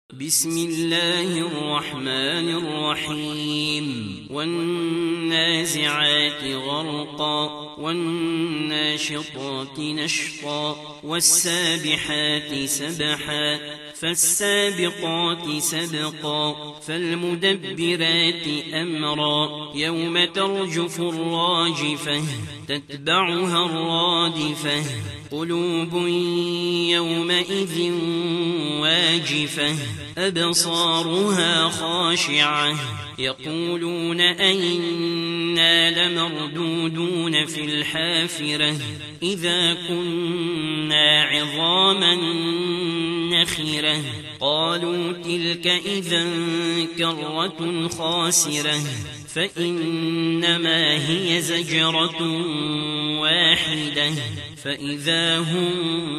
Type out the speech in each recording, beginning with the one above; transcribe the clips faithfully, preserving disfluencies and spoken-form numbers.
بسم الله الرحمن الرحيم والنازعات غرقا والناشطات نشطا والسابحات سبحا فالسابقات سبقا فالمدبرات أمرا يوم ترجف الراجفة تتبعها الرادفة قلوب يومئذ واجفة أبصارها خاشعة يقولون أئنا لمردودون في الحافرة إذا كنا عظاما نخرة قالوا تلك إذا كرة خاسرة فإنما هي زجرة واحدة فإذا هم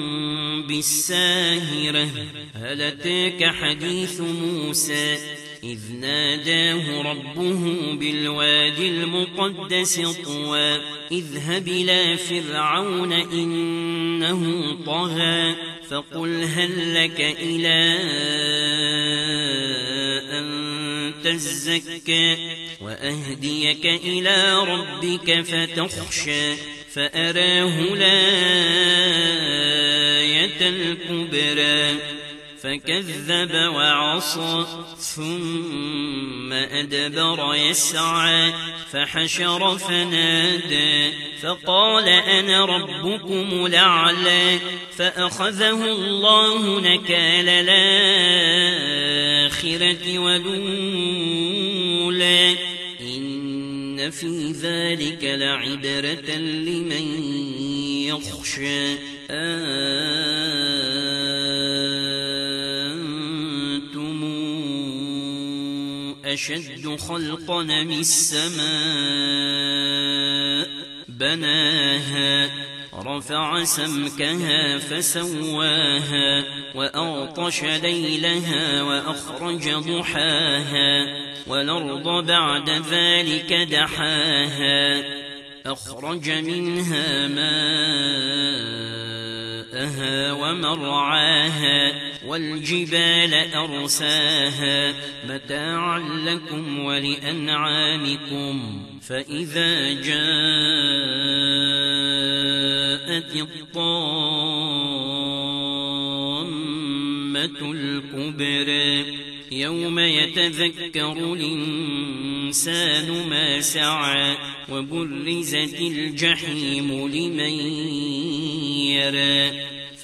بالساهرة هل أتاك حديث موسى إذ ناداه ربه بالوادي المقدس طوى اذهب إلى فرعون إنه طغى فقل هل لك إلى أن تزكى وأهديك إلى ربك فتخشى فأراه الآية الكبرى فكذب وعصى ثم أدبر يسعى فحشر فنادى فقال أنا ربكم الأعلى فأخذه الله نكال الآخرة والأولى إن في ذلك لعبرة لمن يخشى أنتم أشد خلقا من السماء بناها رفع سمكها فسواها وأغطش ليلها وأخرج ضحاها والأرض بعد ذلك دحاها أخرج منها ماءها ومرعاها والجبال أرساها متاعا لكم ولأنعامكم فإذا جاءت الطامة الكبرى يوم يتذكر الإنسان ما سعى وبرزت الجحيم لمن يرى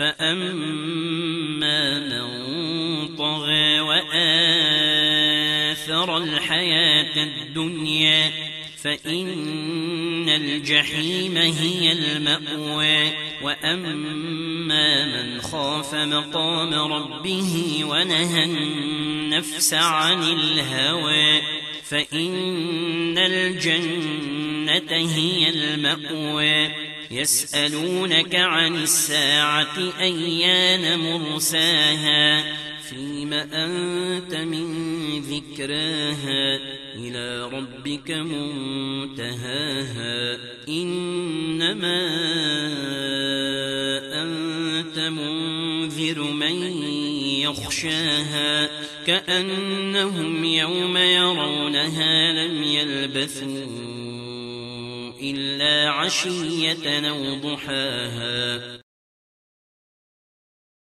فأما من طغى وآثر الحياة الدنيا فإن الجحيم هي المأوى وأما من خاف مقام ربه ونهى النفس عن الهوى فإن الجنة هي المأوى يسألونك عن الساعة أيان مرساها فيم أنت من ذكراها إلى ربك منتهاها إنما أنت منذر من يخشاها كأنهم يوم يرونها لم يلبثوا إلا عشية أو ضحاها